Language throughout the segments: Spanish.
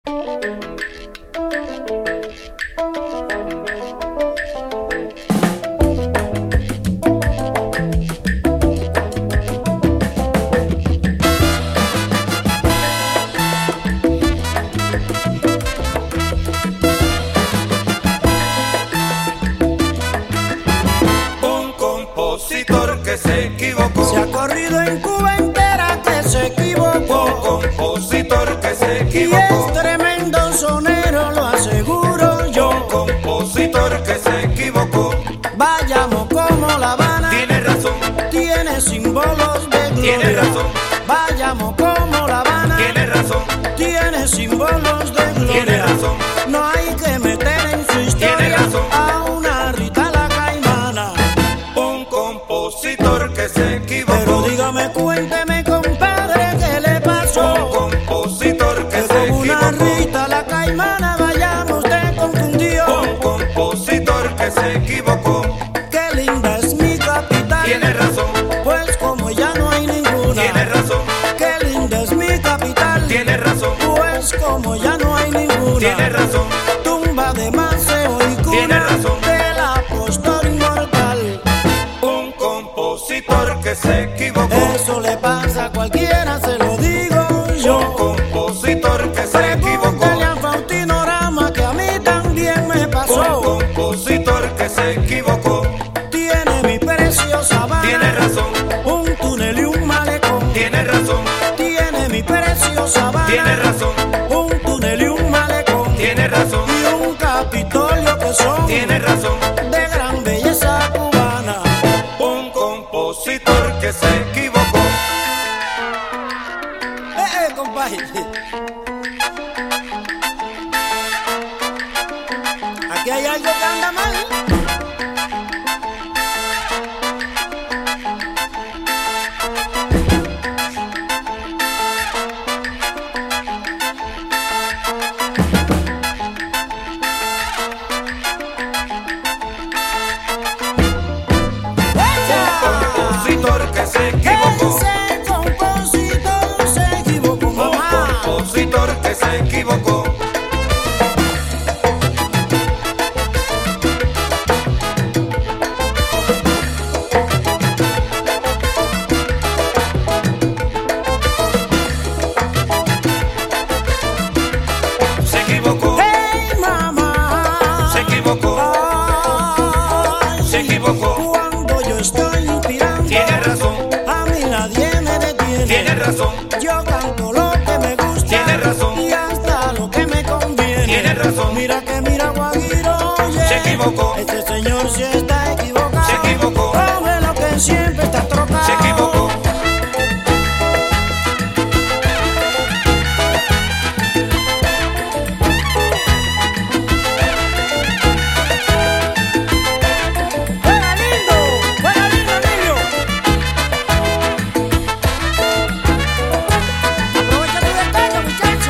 Que se equivocó. Se ha corrido en Cuba entera que se equivocó. Un compositor que se equivocó. Y es tremendo sonero, lo aseguro yo. Un compositor que se equivocó. Vayamos como La Habana. Tiene razón. Tiene símbolos de gloria. Tiene razón. Vayamos como La Habana. Tiene razón. Tiene símbolos de gloria. Tiene razón. No hay que meter en su historia. Tiene razón. A una Rita la Caimana. Un compositor que se equivocó. Pero dígame, cuénteme, compadre, ¿qué le pasó? Un compositor que se con una equivocó. Rita la Caimana, vayamos, te confundió. Un compositor que se equivocó. Qué linda es mi capital. Tiene razón. Pues como ya no hay ninguna. Tiene razón. Qué linda es mi capital. Tiene razón. Pues como ya no hay ninguna. Tiene razón. Tumba de Maceo y cuna. Tiene razón. Del apóstol inmortal. Un compositor que se equivocó. Eso le pasa a cualquiera, se lo digo yo. Un compositor que se equivocó. Pregúntale a Faustino Rama que a mí también me pasó. Un compositor que se equivocó. Tiene mi preciosa Habana. Tiene razón. Un túnel y un malecón. Tiene razón. Tiene mi preciosa Habana. Tiene razón. Un túnel y un malecón. Tiene razón. Y un Capitolio que son Tiene razón. de gran belleza cubana. Un compositor que se equivocó. Compadre. Aquí hay algo que anda mal. Compositor que se equivocó. Ese compositor se equivocó, Un mamá. compositor que se equivocó. Se equivocó. Hey, mamá. Se equivocó. Ay, Se equivocó. cuando yo estoy inspirando, Tiene razón. a mí nadie me detiene. Tiene razón. Yo canto lo que me gusta. Tiene razón. Y hasta lo que me conviene. Tiene razón. Mira que mira, Guajiro, oye. Se equivocó. Este señor sí está equivocado. Se equivocó. Come lo que siempre está trocado. Se equivocó. ¡Juega lindo! ¡Juega lindo, niño! Aprovecha tu descarga, muchacho.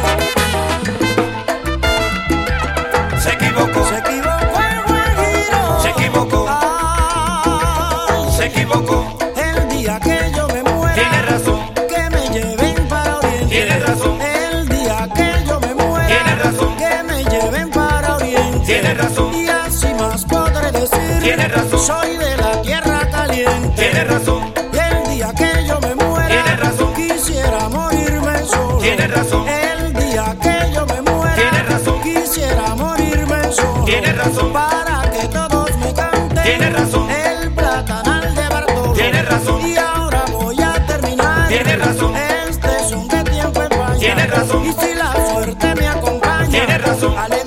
Se equivocó. Se equivocó el Guajiro. Se equivocó. Ay, Se equivocó. el día que yo me muera, Tiene razón. que me lleven para Oriente. Tiene razón. El día que yo me muera, Tiene razón. que me lleven para Oriente. Tiene razón. Y así más podré decir, Tiene razón. soy de la tierra caliente. Tiene razón. Y el día que yo me muera, Tiene razón. quisiera morirme solo. Tiene razón. El día que yo me muera, Tiene razón. quisiera morirme solo. Tiene razón. Para que todos me canten. Tiene razón. El platanal de Bartolo. Tiene razón. Y ahora voy a terminar. Tiene razón. Este es un de tiempo en España. Tiene razón. Y si la suerte me acompaña, Tiene razón. alegre